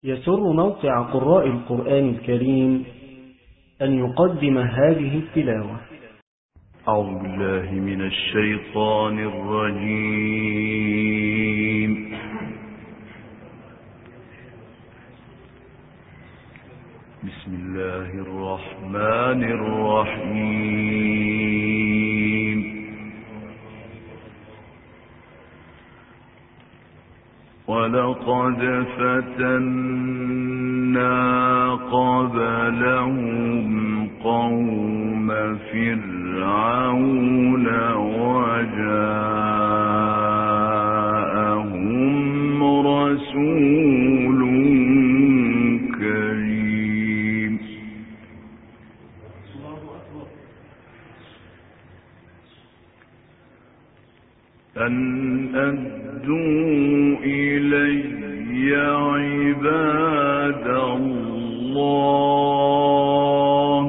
يسر موقع قراء القرآن الكريم أن يقدم هذه التلاوة. أعوذ بالله من الشيطان الرجيم. بسم الله الرحمن الرحيم. ولقد فتنا قبلهم قوم فرعون وجاءهم رسول كريم أن أدوا إلي عباد الله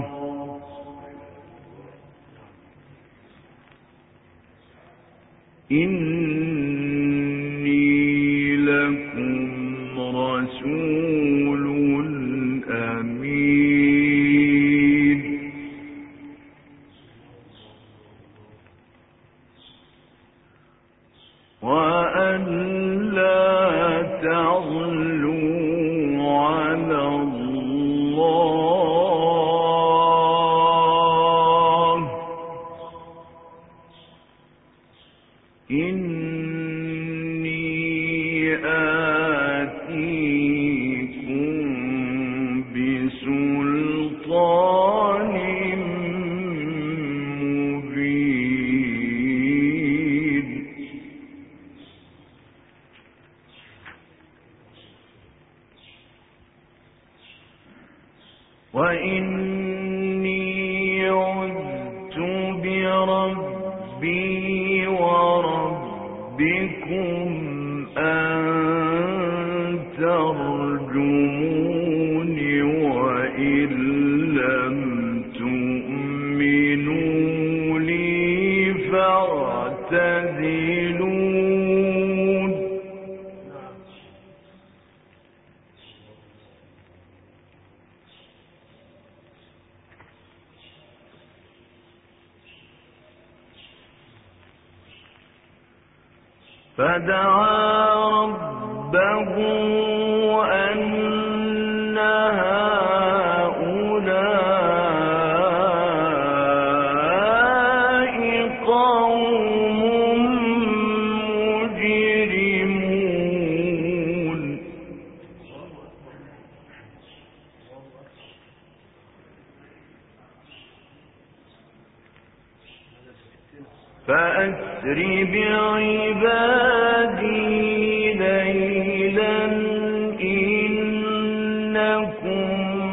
إني لكم رسول أمين وأن لا تعلوا على الله إني آتيكم بسلطان مبين وإني عذت بربي وربكم أن ترجمون وإن لم تؤمنوا لي فاعتزلون فدعا ربه أن هؤلاء قوم مجرمون فأسر بعبادي ليلا إنكم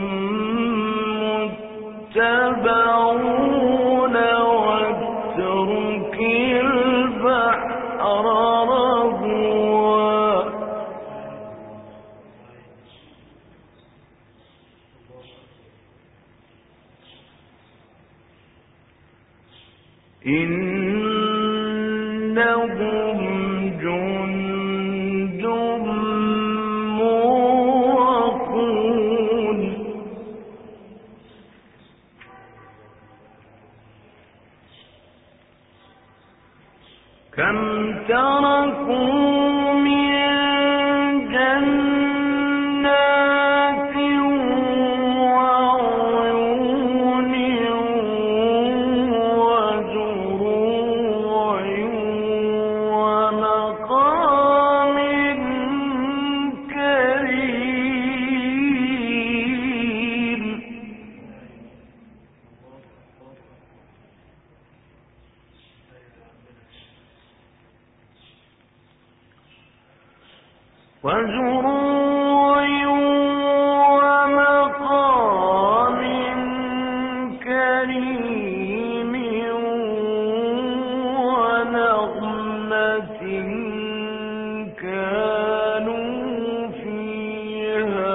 متبعون واترك البحر رهوا إنهم جند مغرقون كم تركوا من جنات وعيون وزروع ومقام كريم وزروع ومقام كريم ونغمة كانوا فيها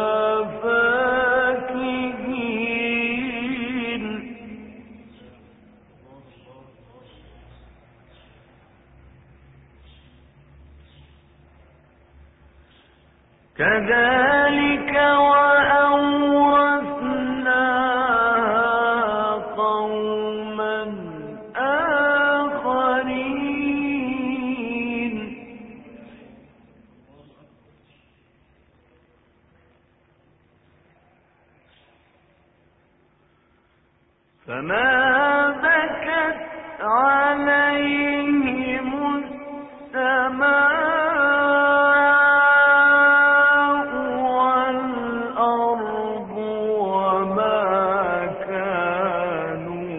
فاكهين كذلك وأورثناها قوما آخرين. فما بكت عليهم السماء والأرض وما كانوا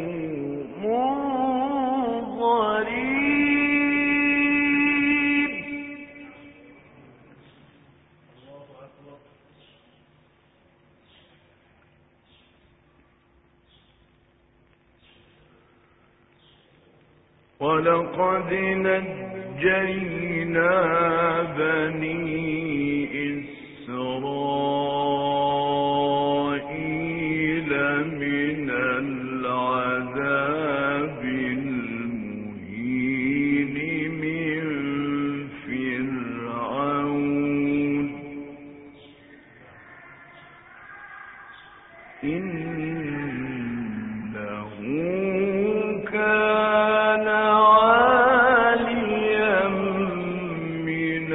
منظرين. ولقد نجينا بني إسرائيل من العذاب المهين من فرعون إنه كان عاليا من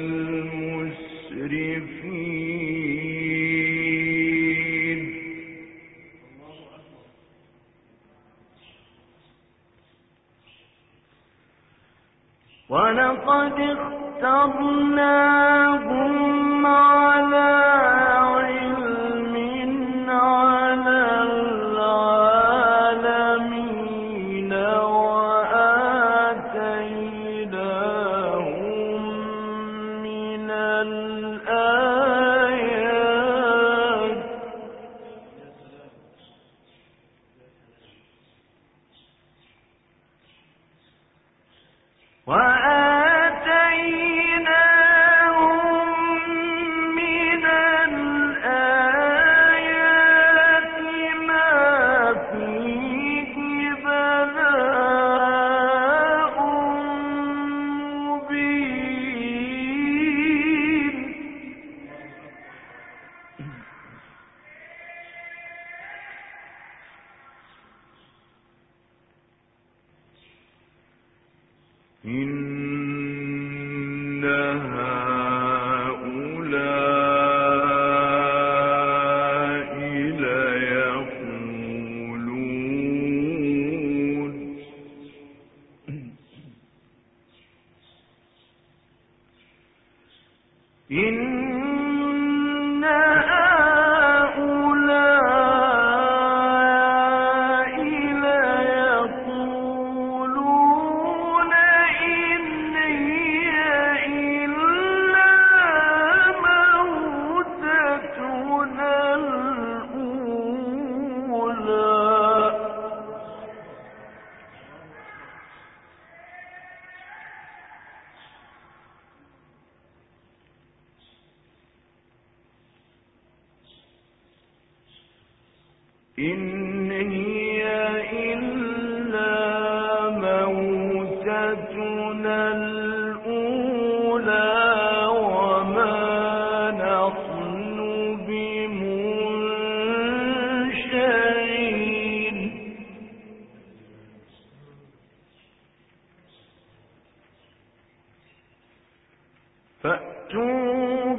المسرفين. ولقد اخترناهم على علم على العالمين وآتيناهم من الآيات ما فيه بلاء مبين. إن هؤلاء ليقولون إن هؤلاء ليقولون إن هي إلا موتتنا الأولى. إن هي إلا موتتنا الأولى وما نحن بمنشرين. فأتوا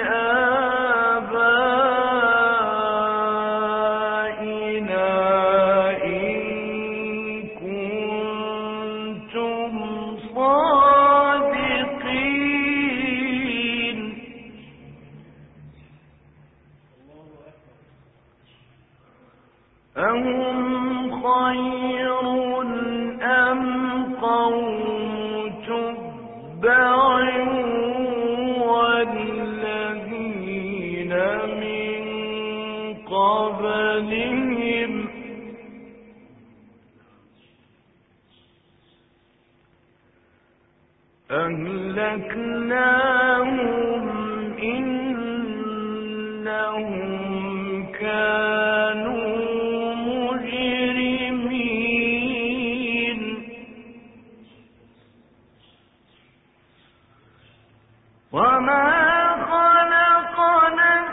بآبائنا إن كنتم صادقين. أهم خير أم قوم تبع والذين من قبلهم أهلكناهم إنهم كانوا مجرمين. وما خلقنا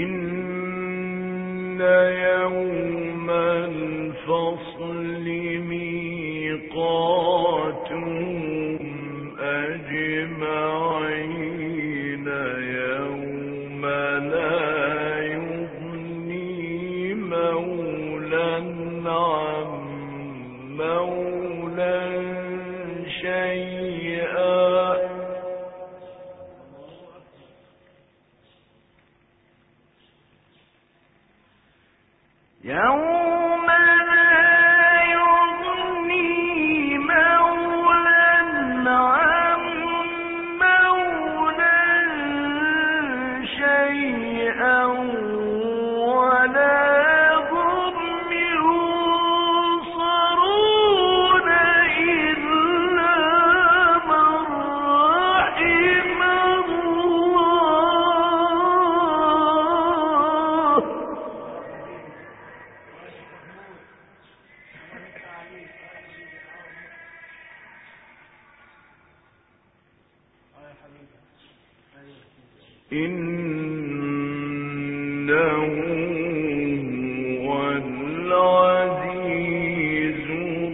إن يوم الفصل ميقاتهم أجمعين يوم لا يغني مولى عن مولى شيئا يوم لا يغني مولى عن مولى شيئا ولا هم ينصرون إلا من رحم الله إنه هو العزيز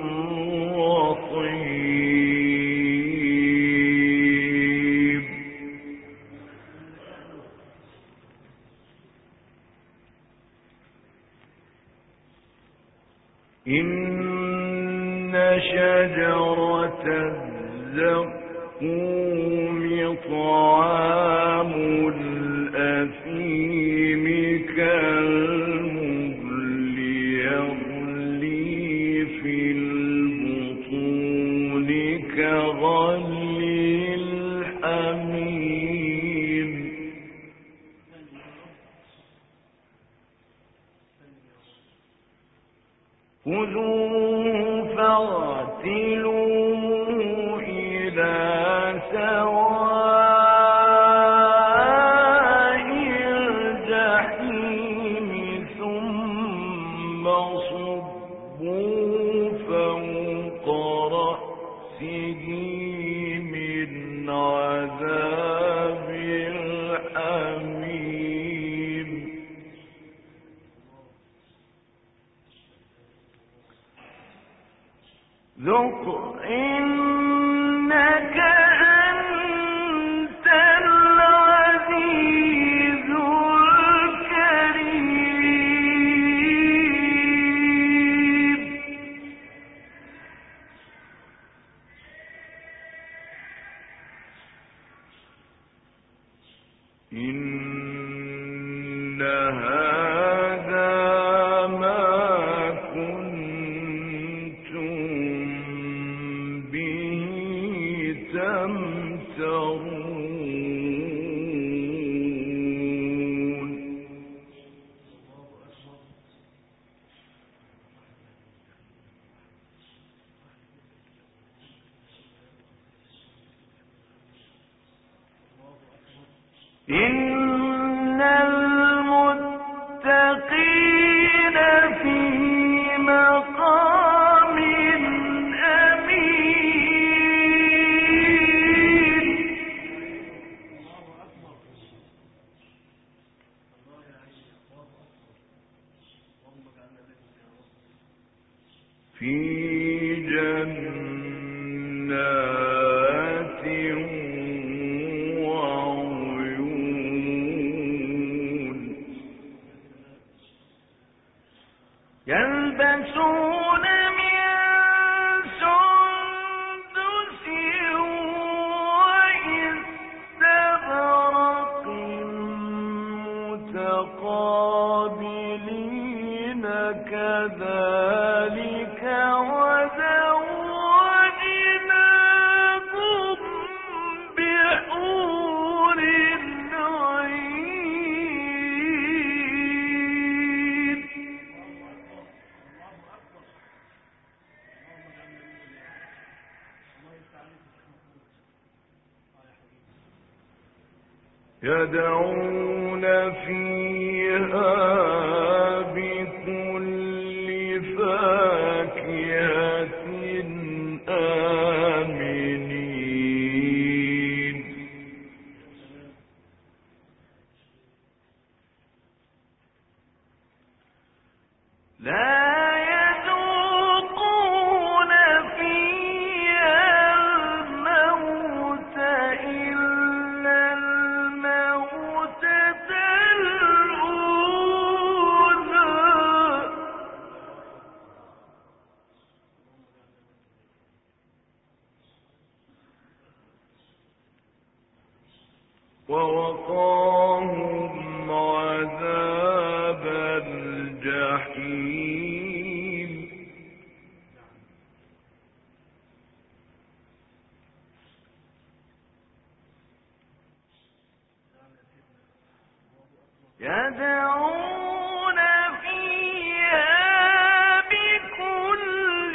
الرحيم إن شجرة الزقوم طعام الأثيم كالمهل يغلي في البطون كغلي الحميم خذوه فاغتلوه إلى سواء الجحيم ثم صبوا فوق رأسه من عذاب الحميم ذق إنك أنت العزيز الكريم إن هذا ما كنتم به تمترون إن المتقين في مقام أمين في جنات وعيون يلبسون من سندس وإستبرق متقابلين كذلك وزوجناهم بحور عين يدعون فيها بكل فاكهة آمنين ووقاهم عذاب الجحيم يدعون فيها بكل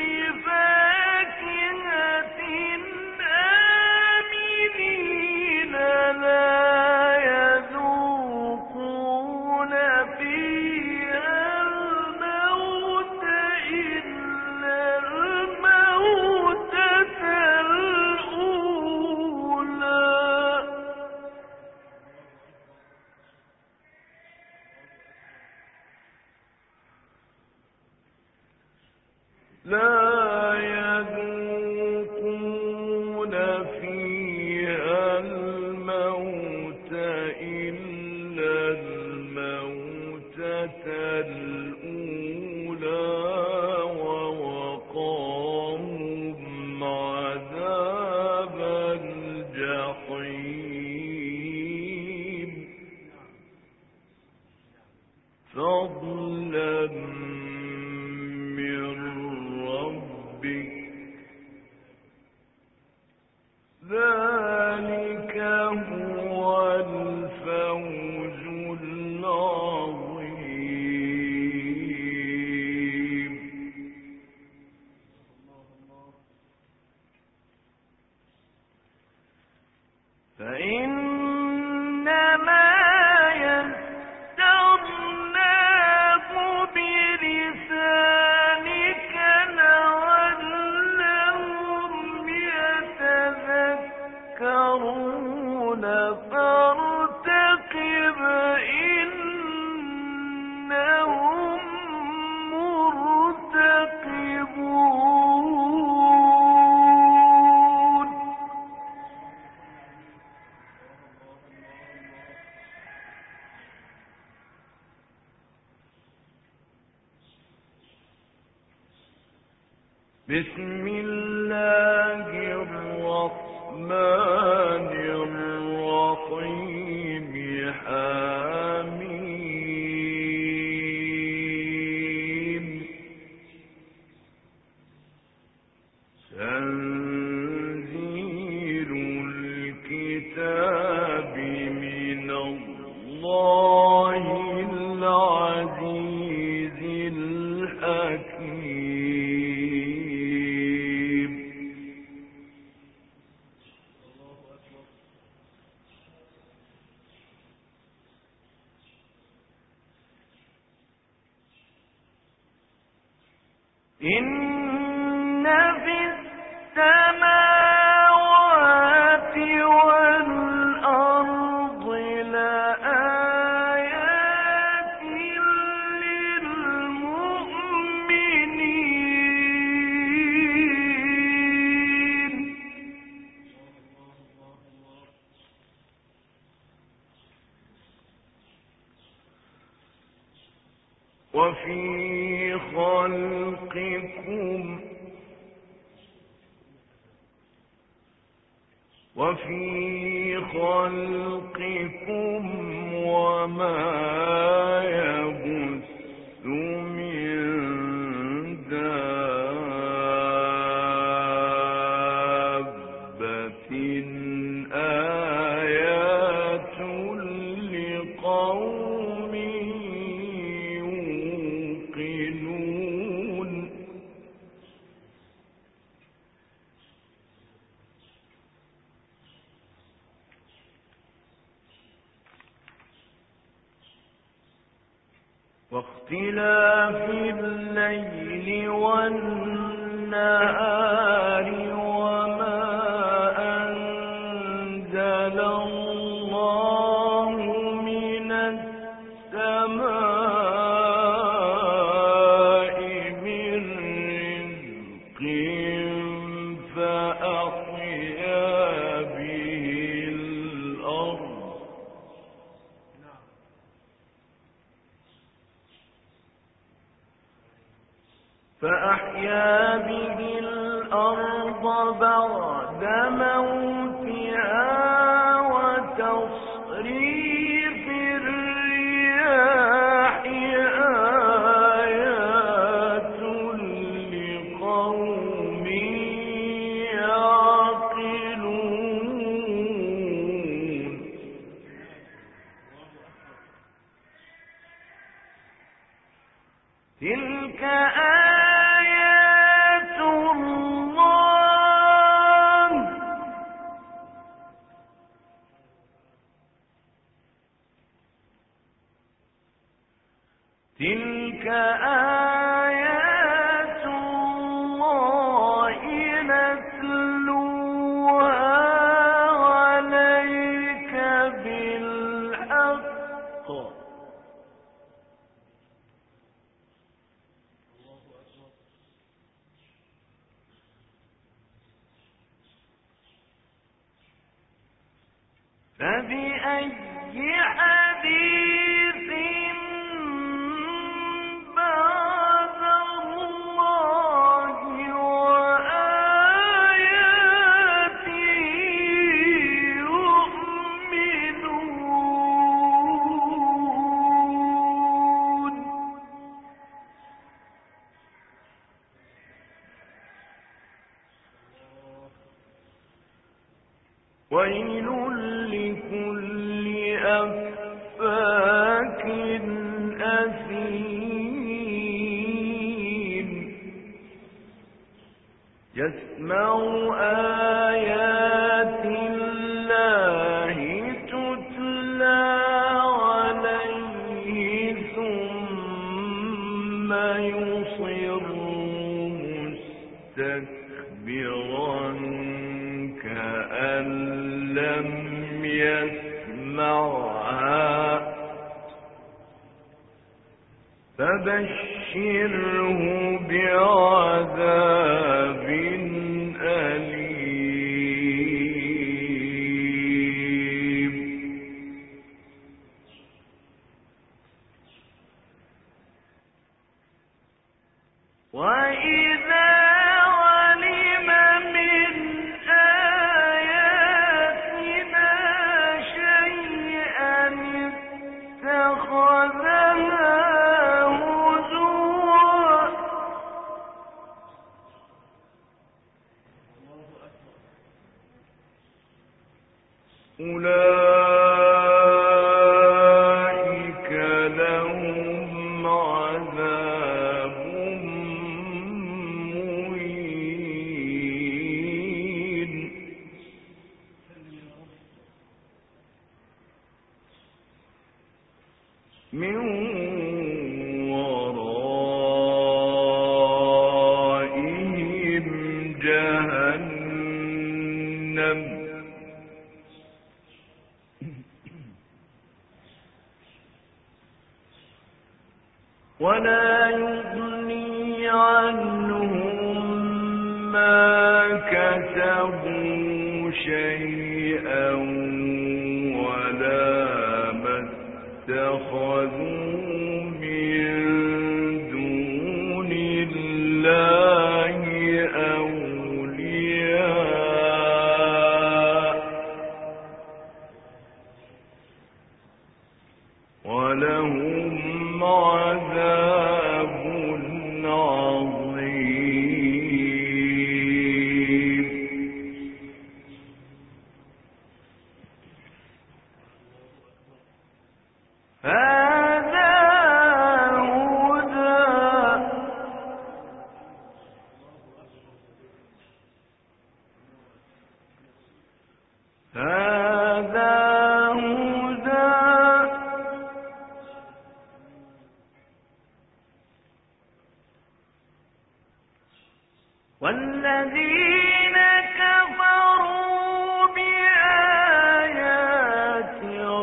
فاكهة آمنين لا يذوقون فيها الموت إلا الموتة الأولى لا يذوقون فيها الموت إلا الموتة الأولى ووقاهم عذاب الجحيم فضلا من ربك ذلك هو الفوز العظيم فإنما يسرناه بلسانك لعلهم يتذكرون فارتقب إنهم مرتقبون بسم الله الرحمن الرحيم حميم تنزيل الكتاب من الله العزيز الحكيم إن في السماوات والأرض لآيات للمؤمنين وفي خلقكم وما يبث من دابة آيات لقوم يوقنون واختلاف الليل والنهار وما أنزل الله من السماء فأحيا به الأرض بعد موتها وتصريف الرياح آيات لقوم يعقلون تلك آيات الله تلك آيات الله نتلوها عليك بالحق فبأي حديث بعد الله وآياته يؤمنون ويل لكل أفاك أثيم يسمع آيات الله تتلى عليه ثم يصر مستكبرا كأن لم يسمعها فبشره بعذاب أليم وإذا علم من آياتنا شيئا اتخذها هزوا أولئك لهم عذاب مهين من ورائهم جهنم ولا يغني عنهم ما كسبوا شيئا ولا ما اتخذوا من دون الله أولياء ولهم عذاب عظيم هذا هدى هذا هدى والذين كفروا بآيات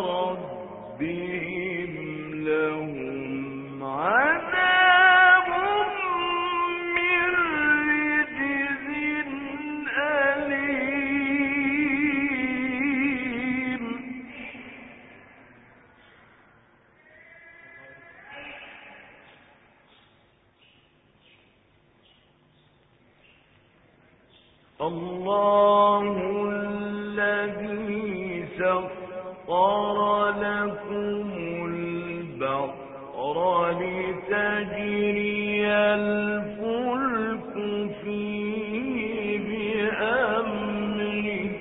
ربهم لهم عذاب من رجز أليم الله الذي سخر لكم البحر لتجري الفلك فيه بأمره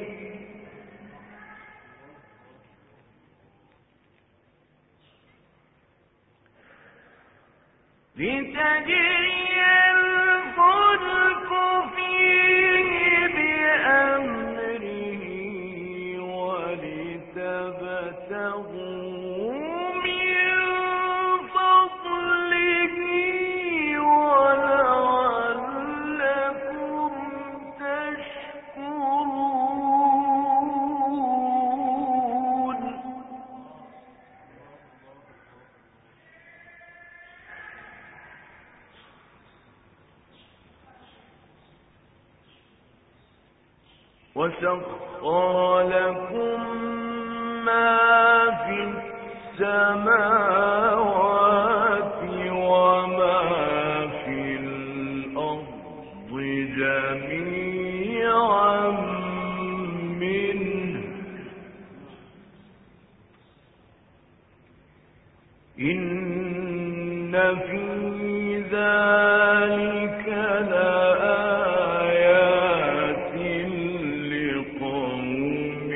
ولتبتغوا من فضله ولعلكم تشكرون وسخر لكم ما في السماوات وما في الأرض جميعا منه إن في ذلك لآيات لقوم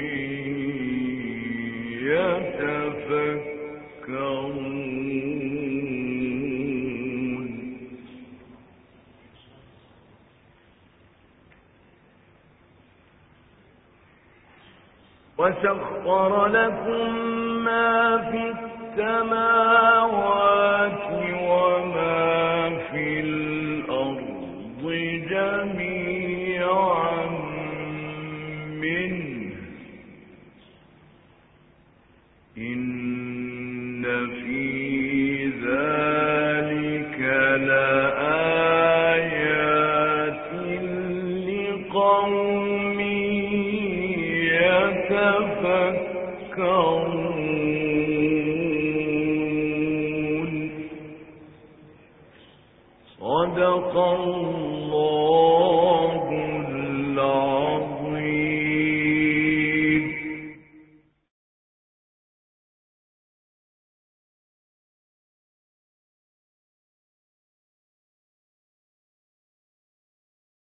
يتفكرون وسخر لكم ما في السماوات وما في الأرض جميعا منه إن في ذلك لآيات لقوم يتفكرون صدق الله